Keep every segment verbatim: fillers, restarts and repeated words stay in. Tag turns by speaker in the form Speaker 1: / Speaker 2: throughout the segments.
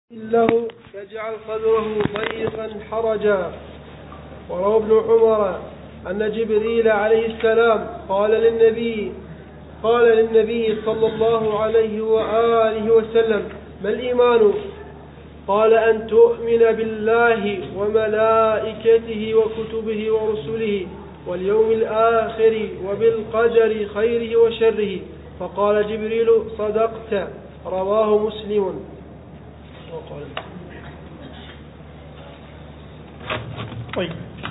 Speaker 1: له يجعل صدره ضيقا حرجا. وروى ابن عمر أن جبريل عليه السلام قال للنبي قال للنبي صلى الله عليه وآله وسلم: ما الإيمان؟ قال: أن تؤمن بالله وملائكته وكتبه ورسله واليوم الآخر وبالقدر خيره وشره. فقال جبريل: صدقت. رواه مسلم.
Speaker 2: طيب.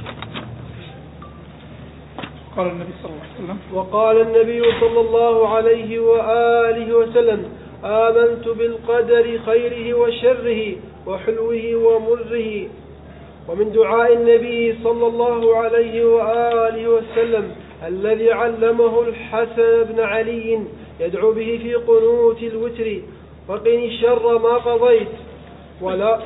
Speaker 2: قال النبي صلى الله عليه وسلم
Speaker 1: وقال النبي صلى الله عليه وآله وسلم: آمنت بالقدر خيره وشره وحلوه ومره. ومن دعاء النبي صلى الله عليه وآله وسلم الذي علمه الحسن بن علي يدعو به في قنوت الوتر: وقني الشر ما قضيت ولا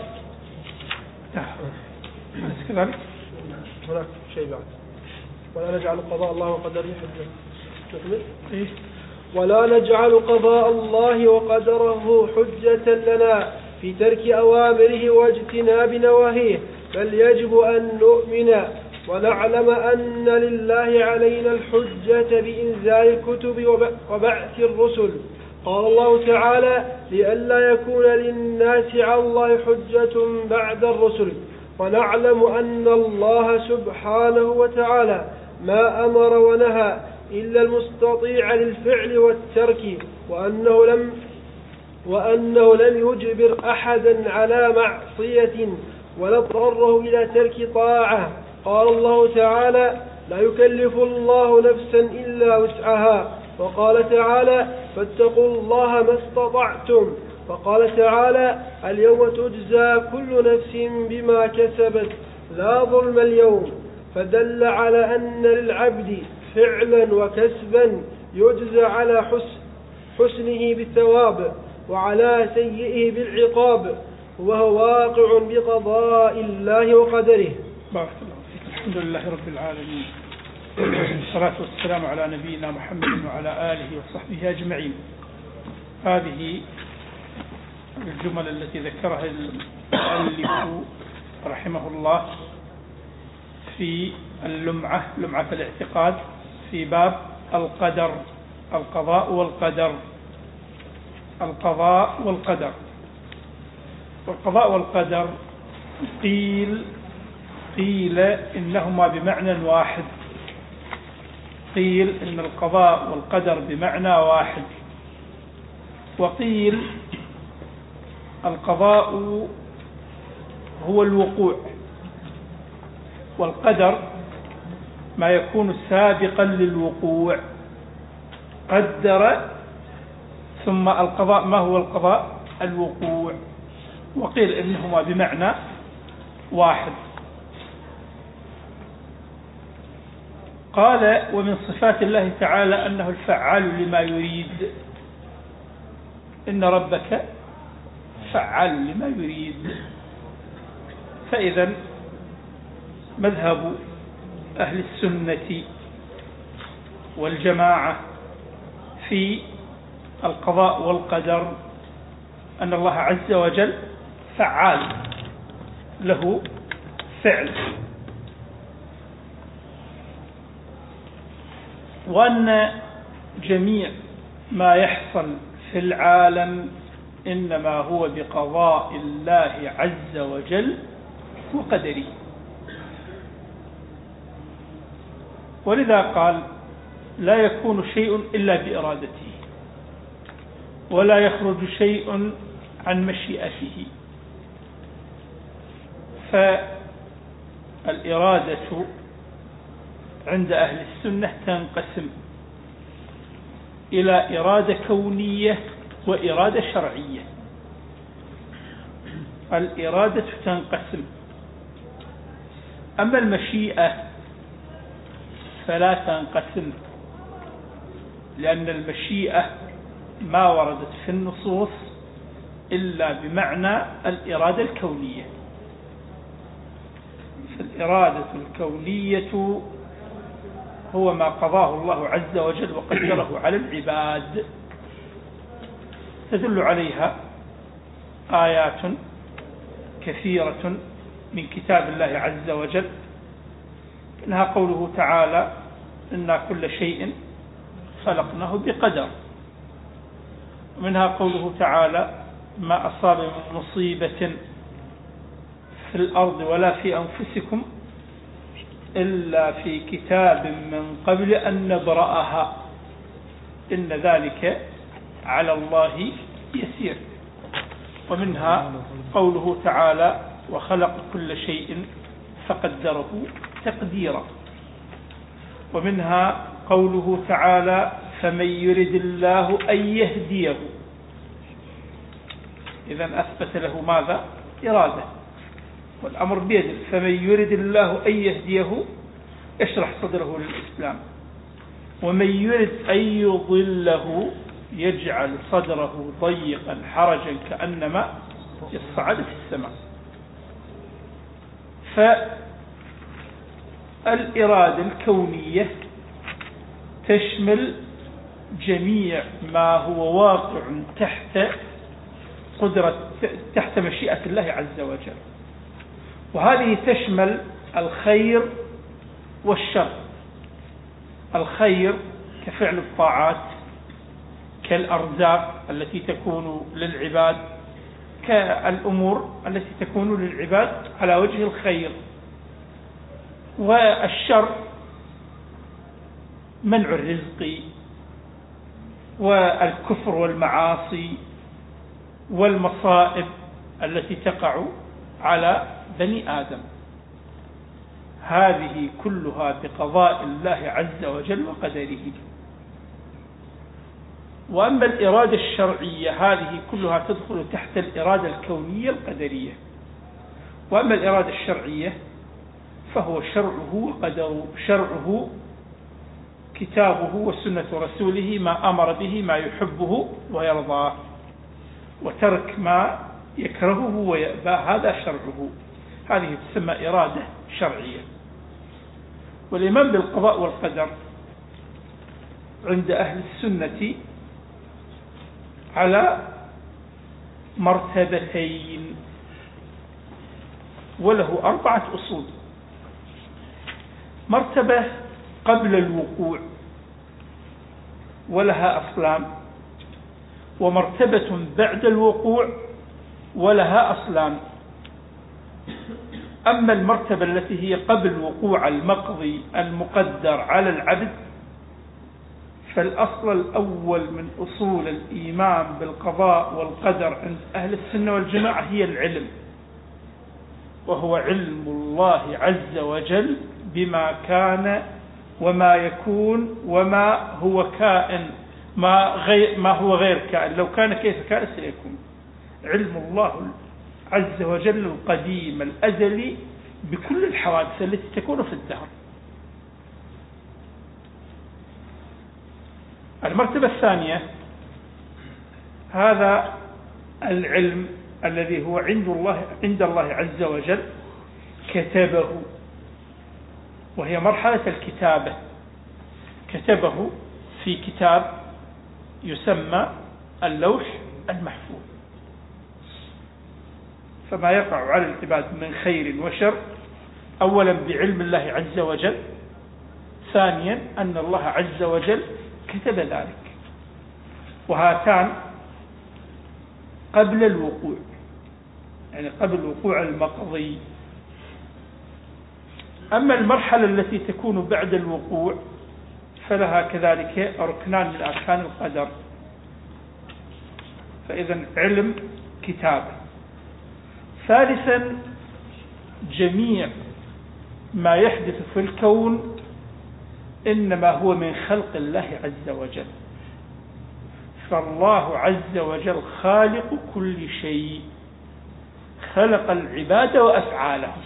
Speaker 2: أليس كذلك؟
Speaker 1: هناك شيء بعد: ولا نجعل قضاء الله وقدره حجة.
Speaker 2: إيه؟
Speaker 1: ولا نجعل قضاء الله وقدره حجة لنا في ترك أوامره واجتناب نواهيه، بل يجب أن نؤمن ونعلم أن لله علينا الحجة بإنزال الكتب وبعث الرسل. قال الله تعالى: لئلا يكون للناس على الله حجة بعد الرسل. ونعلم أن الله سبحانه وتعالى ما أمر ونهى إلا المستطيع للفعل والترك، وأنه لم وأنه لم يجبر أحدا على معصية ولا اضطره إلى ترك طاعة. قال الله تعالى: لا يكلف الله نفسا إلا وسعها. وقال تعالى: فاتقوا الله ما استطعتم. وقال تعالى: اليوم تجزى كل نفس بما كسبت لا ظلم اليوم. فدل على أن للعبد فعلا وكسبا يجزى على حسن حسنه بالثواب وعلى سيئه بالعقاب، وهو واقع بقضاء الله وقدره.
Speaker 2: بارك الله فيك. الحمد لله رب العالمين، والصلاة والسلام على نبينا محمد وعلى آله وصحبه أجمعين. هذه الجمل التي ذكرها المؤلف رحمه الله في اللمعة لمعة الاعتقاد في باب القدر، القضاء والقدر. القضاء والقدر والقضاء والقدر قيل قيل إنهما بمعنى واحد. قيل إن القضاء والقدر بمعنى واحد، وقيل القضاء هو الوقوع، والقدر ما يكون سابقا للوقوع. قدر، ثم القضاء ما هو القضاء؟ الوقوع. وقيل إنهما بمعنى واحد. قال: ومن صفات الله تعالى أنه الفعال لما يريد. إن ربك فعال لما يريد. فإذا مذهب أهل السنة والجماعة في القضاء والقدر أن الله عز وجل فعال، له فعل، وأن جميع ما يحصل في العالم إنما هو بقضاء الله عز وجل وقدره. ولذا قال: لا يكون شيء إلا بإرادته، ولا يخرج شيء عن مشيئته. فالإرادة عند أهل السنة تنقسم إلى إرادة كونية وإرادة شرعية. الإرادة تنقسم. أما المشيئة فلا تنقسم، لأن المشيئة ما وردت في النصوص إلا بمعنى الإرادة الكونية. فالإرادة الكونية هو ما قضاه الله عز وجل وقدره على العباد، تدل عليها آيات كثيرة من كتاب الله عز وجل، منها قوله تعالى إنا كل شيء خلقناه بقدر، ومنها قوله تعالى ما أصاب من مصيبة في الأرض ولا في أنفسكم إلا في كتاب من قبل أن نبرأها إن ذلك على الله يسير. ومنها قوله تعالى وخلق كل شيء فقدره تقديرا. ومنها قوله تعالى فمن يرد الله أن يهديه، إذن أثبت له ماذا؟ إرادة، والأمر بيده. فمن يرد الله أن يهديه يشرح صدره للإسلام، ومن يرد أن يضله يجعل صدره ضيقا حرجا كأنما يصعد في السماء. فالإرادة الكونية تشمل جميع ما هو واقع تحت قدرة تحت مشيئة الله عز وجل، وهذه تشمل الخير والشر. الخير كفعل الطاعات، كالأرزاق التي تكون للعباد، كالأمور التي تكون للعباد على وجه الخير. والشر منع الرزق والكفر والمعاصي والمصائب التي تقع على بني آدم، هذه كلها بقضاء الله عز وجل وقدره. وأما الإرادة الشرعية هذه كلها تدخل تحت الإرادة الكونية القدرية. وأما الإرادة الشرعية فهو شرعه وقدره، شرعه كتابه وسنة رسوله، ما أمر به ما يحبه ويرضاه، وترك ما يكرهه ويأباه، هذا شرعه. هذه تسمى إرادة شرعية. والإيمان بالقضاء والقدر عند أهل السنة على مرتبتين، وله أربعة أصول. مرتبة قبل الوقوع ولها أصلان، ومرتبة بعد الوقوع ولها أصلان. أما المرتبة التي هي قبل وقوع المقضي المقدر على العبد، فالأصل الأول من أصول الإيمان بالقضاء والقدر عند أهل السنة والجماعة هي العلم، وهو علم الله عز وجل بما كان وما يكون وما هو كائن، ما, غير ما هو غير كائن، لو كان كيف كان سيكون. علم الله عز وجل القديم الأزلي بكل الحوادث التي تكون في الدهر. المرتبة الثانية هذا العلم الذي هو عند الله عند الله عز وجل كتبه، وهي مرحلة الكتابة. كتبه في كتاب يسمى اللوح المحفوظ، فما يقع على العباد من خير وشر أولا بعلم الله عز وجل، ثانيا أن الله عز وجل كتب ذلك. وهاتان قبل الوقوع، يعني قبل وقوع المقضي. أما المرحلة التي تكون بعد الوقوع فلها كذلك ركنان من أركان القدر. فإذا علم كتابة. ثالثا جميع ما يحدث في الكون إنما هو من خلق الله عز وجل، فالله عز وجل خالق كل شيء، خلق العباد وأفعالهم.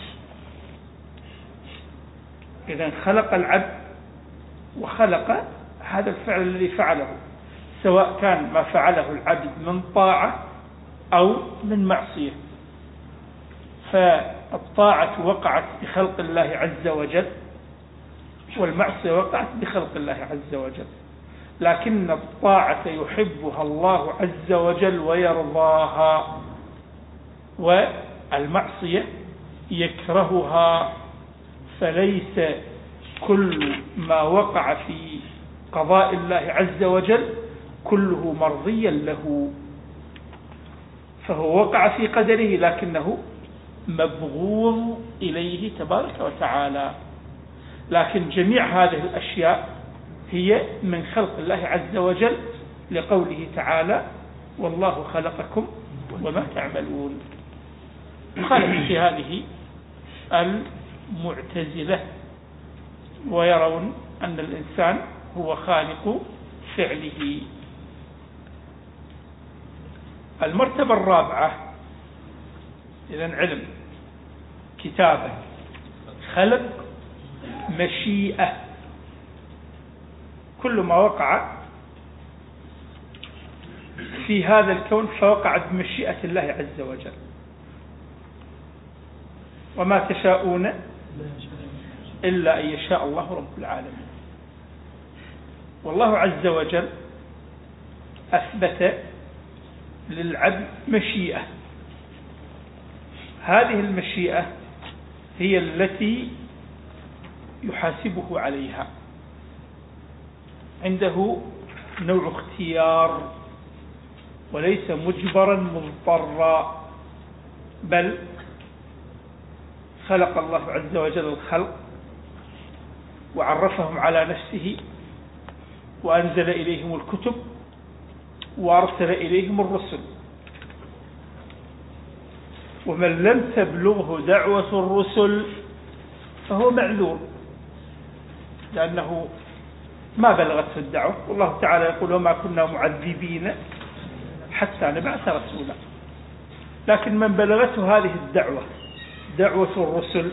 Speaker 2: إذن خلق العبد وخلق هذا الفعل الذي فعله، سواء كان ما فعله العبد من طاعة أو من معصية. فالطاعة وقعت بخلق الله عز وجل، والمعصية وقعت بخلق الله عز وجل، لكن الطاعة يحبها الله عز وجل ويرضاها، المعصية يكرهها، فليس كل ما وقع في قضاء الله عز وجل كله مرضيا له، فهو وقع في قدره لكنه مبغوض إليه تبارك وتعالى. لكن جميع هذه الأشياء هي من خلق الله عز وجل، لقوله تعالى: والله خلقكم وما تعملون. خالف في هذه المعتزلة، ويرون أن الإنسان هو خالق فعله. المرتبة الرابعة إذن علم، كتابة، خلق، مشيئة. كل ما وقع في هذا الكون فوقع بمشيئة الله عز وجل. وما تشاءون إلا أن يشاء الله رب العالمين. والله عز وجل أثبت للعبد مشيئة، هذه المشيئة هي التي يحاسبه عليها. عنده نوع اختيار، وليس مجبرا مضطرا، بل خلق الله عز وجل الخلق وعرفهم على نفسه، وأنزل إليهم الكتب، وأرسل إليهم الرسل. ومن لم تبلغه دعوة الرسل فهو معذور، لأنه ما بلغته الدعوة. والله تعالى يقول: وما كنا معذبين حتى نبعث رسولا. لكن من بلغته هذه الدعوة، دعوة الرسل،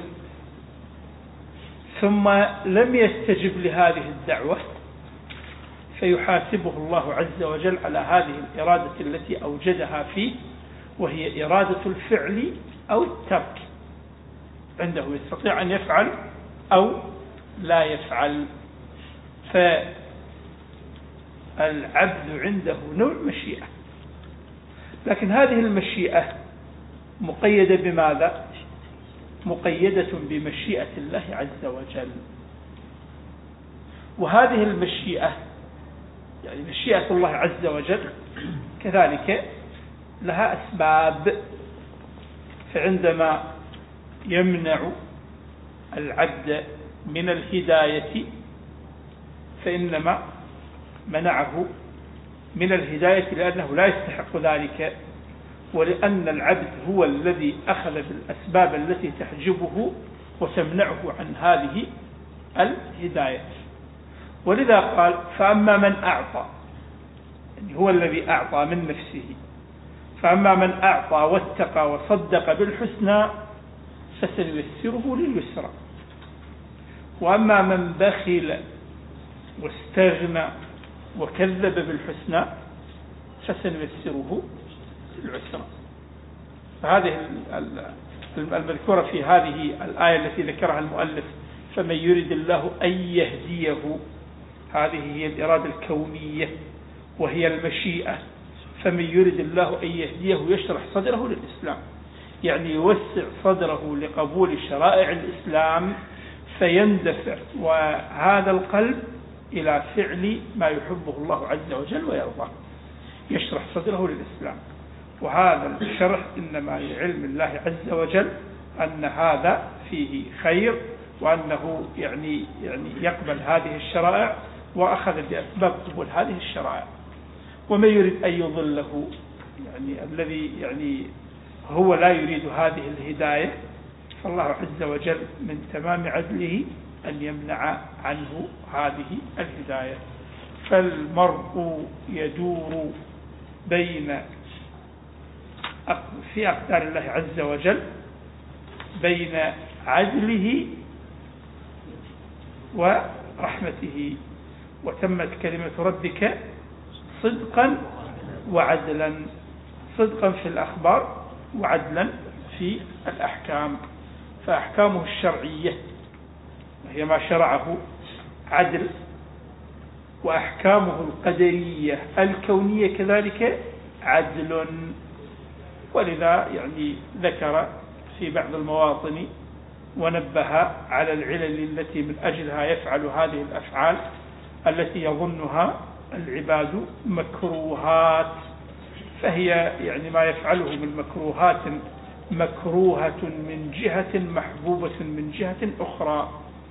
Speaker 2: ثم لم يستجب لهذه الدعوة، فيحاسبه الله عز وجل على هذه الإرادة التي أوجدها فيه، وهي إرادة الفعل أو الترك. عنده يستطيع أن يفعل أو لا يفعل. فالعبد عنده نوع مشيئة، لكن هذه المشيئة مقيدة بماذا؟ مقيدة بمشيئة الله عز وجل. وهذه المشيئة، يعني مشيئة الله عز وجل، كذلك لها أسباب. فعندما يمنع العبد من الهداية فإنما منعه من الهداية لأنه لا يستحق ذلك، ولأن العبد هو الذي أخذ بالأسباب التي تحجبه وتمنعه عن هذه الهداية. ولذا قال: فأما من أعطى، يعني هو الذي أعطى من نفسه. فأما من أعطى واتقى وصدق بالحسنى فسنيسره لليسرى. وأما من بخل واستغنى وكذب بالحسنى فسنيسره للعسرى. فهذه المذكورة في هذه الآية التي ذكرها المؤلف: فمن يريد الله أن يهديه، هذه هي الإرادة الكونية وهي المشيئة. فمن يريد الله أن يهديه يشرح صدره للإسلام، يعني يوسع صدره لقبول شرائع الإسلام، فيندفع وهذا القلب إلى فعل ما يحبه الله عز وجل ويرضاه، يشرح صدره للإسلام. وهذا الشرح إنما لعلم الله عز وجل أن هذا فيه خير، وأنه يعني يعني يقبل هذه الشرائع وأخذ بأسباب قبول هذه الشرائع. ومن يريد أن يضله، يعني الذي يعني هو لا يريد هذه الهداية، فالله عز وجل من تمام عدله أن يمنع عنه هذه الهداية. فالمرء يدور بين في أقدار الله عز وجل بين عدله ورحمته. وتمت كلمة ربك صدقا وعدلا، صدقا في الأخبار وعدلا في الأحكام. فأحكامه الشرعية وهي ما شرعه عدل، وأحكامه القدرية الكونية كذلك عدل. ولذا يعني ذكر في بعض المواطن ونبه على العلل التي من أجلها يفعل هذه الأفعال التي يظنها العباد مكروهات، فهي يعني ما يفعله من مكروهات مكروهة من جهة محبوبة من جهة أخرى.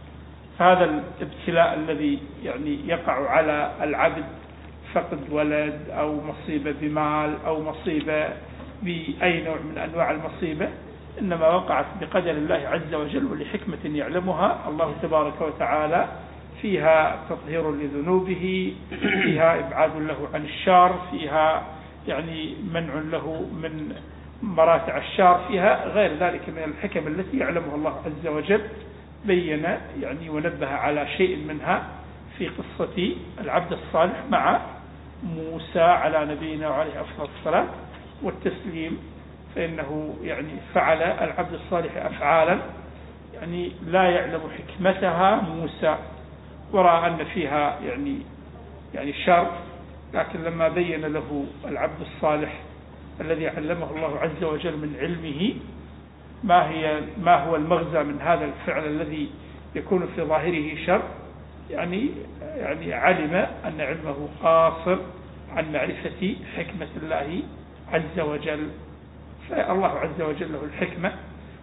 Speaker 2: هذا الابتلاء الذي يعني يقع على العبد، فقد ولد أو مصيبة بمال أو مصيبة بأي نوع من أنواع المصيبة، إنما وقعت بقدر الله عز وجل ولحكمة يعلمها الله تبارك وتعالى، فيها تطهير لذنوبه، فيها إبعاد له عن الشر، فيها يعني منع له من مراتع الشر، فيها غير ذلك من الحكم التي يعلمها الله عز وجل. بين يعني ونبه على شيء منها في قصة العبد الصالح مع موسى على نبينا وعليه أفضل الصلاة والتسليم، فإنه يعني فعل العبد الصالح أفعالا يعني لا يعلم حكمتها موسى، ورأى أن فيها يعني يعني شر، لكن لما بين له العبد الصالح الذي علمه الله عز وجل من علمه ما هي ما هو المغزى من هذا الفعل الذي يكون في ظاهره شر، يعني يعني علم أن علمه قاصر عن معرفة حكمة الله عز وجل، فالله عز وجل له الحكمة.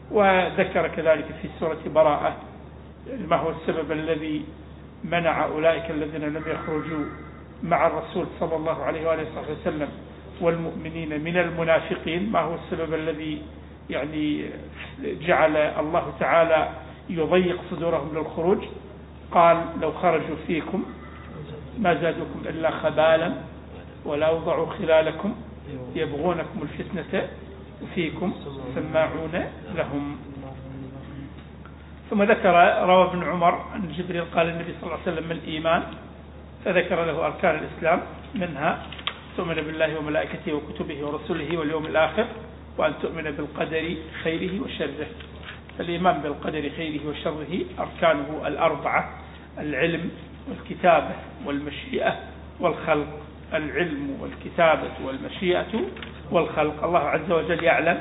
Speaker 2: وذكر كذلك في سورة براءة ما هو السبب الذي منع أولئك الذين لم يخرجوا مع الرسول صلى الله عليه وآله وسلم والمؤمنين من المنافقين، ما هو السبب الذي يعني جعل الله تعالى يضيق صدورهم للخروج. قال لو خرجوا فيكم ما زادوكم إلا خبالا ولا وضعوا خلالكم يبغونكم الفتنة وفيكم سماعون لهم. ثم ذكر روى ابن عمر أن جبريل قال النبي صلى الله عليه وسلم من الإيمان، فذكر له أركان الإسلام، منها تؤمن بالله وملائكته وكتبه ورسله واليوم الآخر، وأن تؤمن بالقدر خيره وشره. فالإيمان بالقدر خيره وشره أركانه الأربعة: العلم والكتابة والمشيئة والخلق. العلم والكتابة والمشيئة والخلق، الله عز وجل يعلم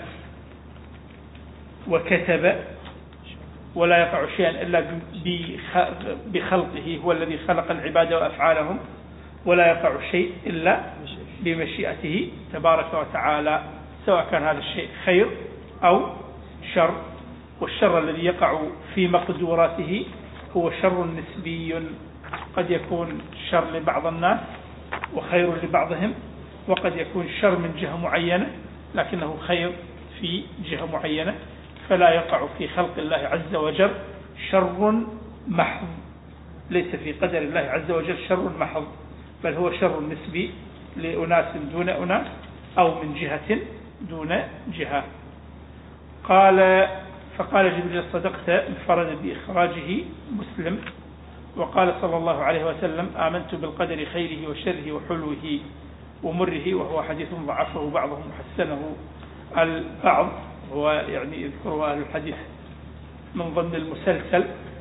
Speaker 2: وكتب، ولا يقع شيئا إلا بخلقه، هو الذي خلق العباد وأفعالهم، ولا يقع شيء إلا بمشيئته تبارك وتعالى، سواء كان هذا الشيء خير أو شر. والشر الذي يقع في مقدوراته هو شر نسبي، قد يكون شر لبعض الناس وخير لبعضهم، وقد يكون شر من جهة معينة لكنه خير في جهة معينة، فلا يقع في خلق الله عز وجل شر محض، ليس في قدر الله عز وجل شر محض، بل هو شر نسبي لأناس دون أناس أو من جهة دون جهة. قال فقال جبريل صدقت، انفرد بإخراجه مسلم. وقال صلى الله عليه وسلم آمنت بالقدر خيره وشره وحلوه ومره، وهو حديث ضعفه بعضهم حسنه البعض، هو يعني يذكره أهل الحديث من ضمن المسلسل.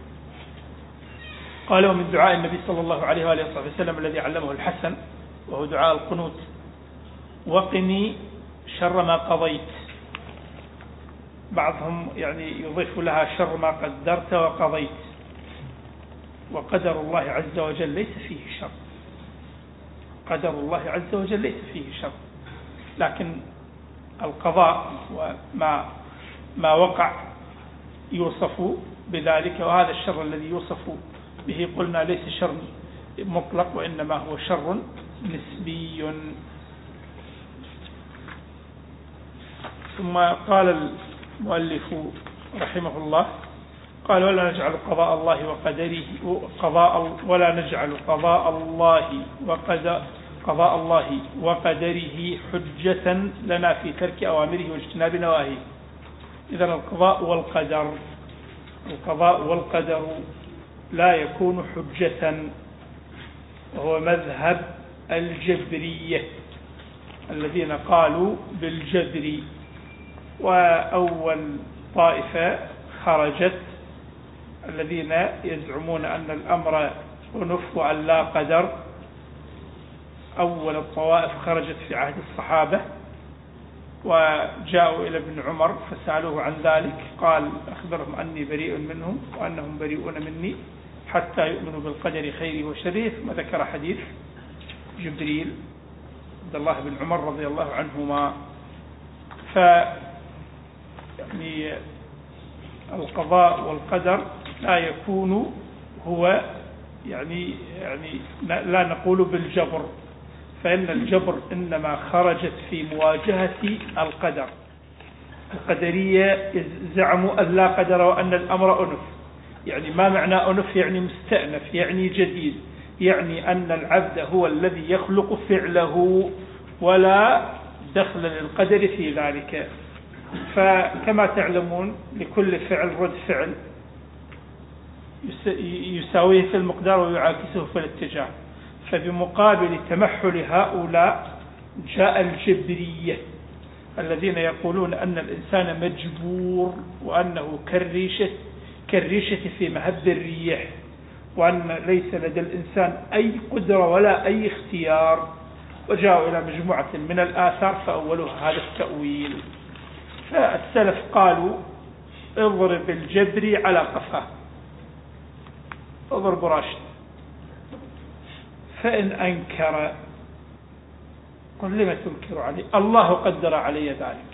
Speaker 2: قال ومن دعاء النبي صلى الله عليه وآله وسلم الذي علمه الحسن، وهو دعاء القنوت: وقني شر ما قضيت. بعضهم يعني يضيف لها شر ما قدرت وقضيت، وقدر الله عز وجل ليس فيه شر، قدر الله عز وجل ليس فيه شر، لكن القضاء وما ما وقع يوصف بذلك، وهذا الشر الذي يوصف به قلنا ليس شر مطلق، وإنما هو شر نسبي. ثم قال المؤلف رحمه الله قال ولا نجعل قضاء الله وقدره قضاء ولا نجعل قضاء الله وقدر قضاء الله وقدره حجة لنا في ترك أوامره واجتناب نواهيه. إذن القضاء والقدر القضاء والقدر لا يكون حجة، وهو مذهب الجبرية الذين قالوا بالجبر. وأول طائفة خرجت الذين يزعمون أن الأمر أنف وأن لا قدر. أول الطوائف خرجت في عهد الصحابة، وجاءوا إلى ابن عمر فسألوه عن ذلك، قال أخبرهم أني بريء منهم وأنهم بريئون مني حتى يؤمنوا بالقدر خيره وشره. ثم ذكر حديث جبريل عبد الله بن عمر رضي الله عنهما. ف يعني القضاء والقدر لا يكون هو يعني يعني لا نقول بالجبر، فإن الجبر إنما خرجت في مواجهة القدر. القدرية زعموا أن لا قدر وأن الأمر أنف. يعني ما معنى أنف؟ يعني مستأنف، يعني جديد، يعني أن العبد هو الذي يخلق فعله ولا دخل للقدر في ذلك. فكما تعلمون لكل فعل رد فعل يساويه في المقدار ويعاكسه في الاتجاه. فبمقابل تمحل هؤلاء جاء الجبرية الذين يقولون أن الإنسان مجبور وأنه كالريشة كالريشة في مهب الريح، وأن ليس لدى الإنسان أي قدرة ولا أي اختيار. وجاءوا إلى مجموعة من الآثار فأولوها هذا التأويل. فالسلف قالوا اضرب الجبري على قفاه، اضرب راشد، فإن أنكر قل لما تنكر عليه؟ الله قدر علي ذلك.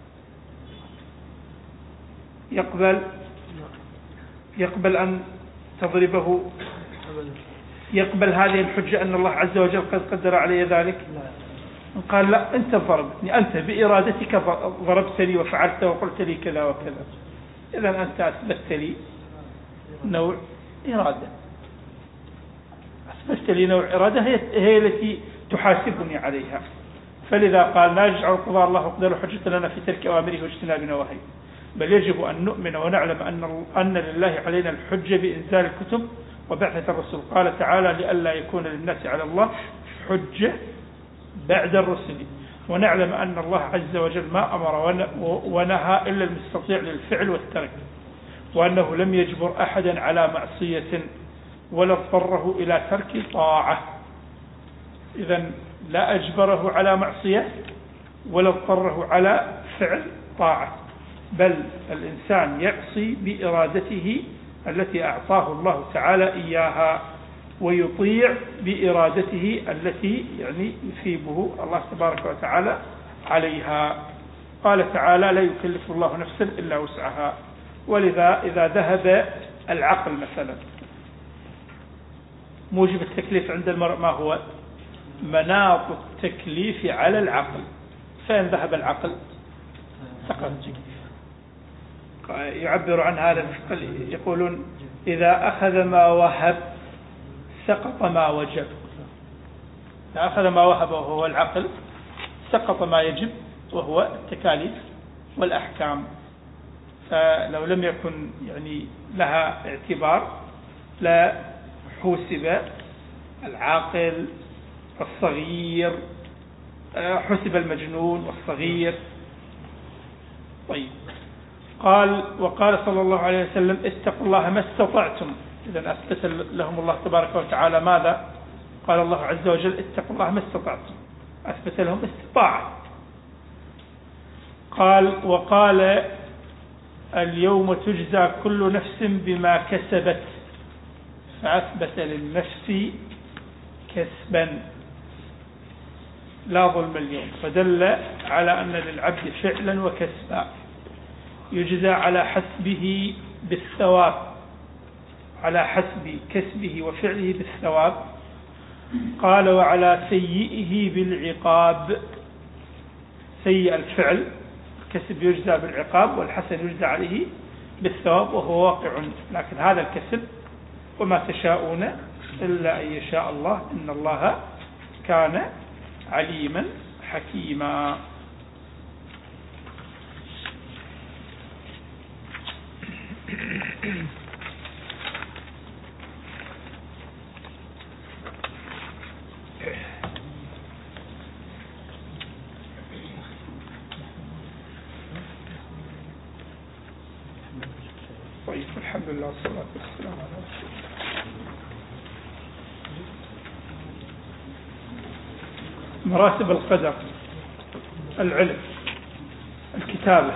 Speaker 2: يقبل يقبل أن تضربه؟ يقبل هذه الحجة أن الله عز وجل قد قدر علي ذلك؟ قال لا، أنت ضربتني، أنت بإرادتك ضربتني وفعلت وقلت لي كذا وكذا. إذن أنت أثبتت لي نوع إرادة، أثبتت لي نوع إرادة هي, هي التي تحاسبني عليها. فلذا قال لا يجعل قضاء الله قدر حجة لنا في ترك أوامره واجتناب نواهيه، بل يجب أن نؤمن ونعلم أن, أن لله علينا الحجة بإنزال الكتب وبعثة الرسل. قال تعالى لئلا يكون للناس على الله حجة بعد الرسل، ونعلم أن الله عز وجل ما أمر ونهى إلا المستطيع للفعل والترك، وأنه لم يجبر أحدا على معصية ولا اضطره إلى ترك طاعة. إذن لا أجبره على معصية ولا اضطره على فعل طاعة، بل الإنسان يعصي بإرادته التي أعطاه الله تعالى إياها، ويطيع بإرادته التي يعني يثيبه الله تبارك وتعالى عليها. قال تعالى لا يكلف الله نفسا إلا وسعها. ولذا إذا ذهب العقل مثلا، موجب التكليف عند المرء ما هو؟ مناط التكليف على العقل. فإن ذهب العقل سقط التكليف. يعبر عن هذا يقولون إذا أخذ ما وهب سقط ما وجب. إذا أخذ ما وهب وهو العقل سقط ما يجب وهو التكاليف والأحكام. فلو لم يكن يعني لها اعتبار لا حسب العاقل الصغير، حسب المجنون والصغير. طيب، قال وقال صلى الله عليه وسلم اتقوا الله ما استطعتم. إذن أثبت لهم الله تبارك وتعالى ماذا؟ قال الله عز وجل اتقوا الله ما استطعتم، أثبت لهم استطاعة. قال وقال اليوم تجزى كل نفس بما كسبت، فأثبت للنفس كسبا لا ظلم اليوم، فدل على أن للعبد فعلا وكسبا يجزى على حسبه بالثواب، على حسب كسبه وفعله بالثواب. قال وعلى سيئه بالعقاب. سيء الفعل الكسب يجزى بالعقاب، والحسن يجزى عليه بالثواب وهو واقع. لكن هذا الكسب وما تشاءون إلا أن يشاء الله إن الله كان عليما حكيما. طيب، الحمد لله والصلاة والسلام على رسول الله. مراتب القدر: العلم الكتابة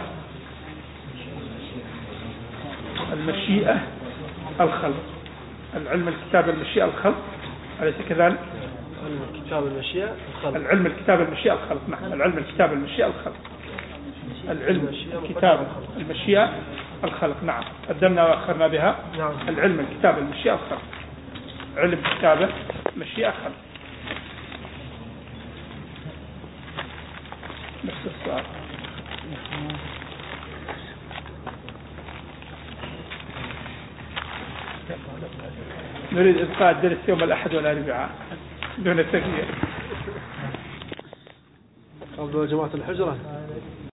Speaker 2: المشيئة الخلق. العلم الكتابة المشيئة الخلق، أليس كذلك؟
Speaker 1: علم الكتابة المشيئة الخلق.
Speaker 2: العلم الكتابة المشيئة الخلق. نعم، العلم الكتابة المشيئة الخلق. العلم الكتابة المشيئة الخلق. نعم، قدمنا وأخرنا بها.
Speaker 1: نعم.
Speaker 2: العلم الكتابة المشيئة الخلق. علم الكتابة مشيئة خلق. نفس السؤال. نريد إبقاء الدرس يوم الأحد والأربعاء دون تغيير.
Speaker 1: قبل جماعة الحجرة.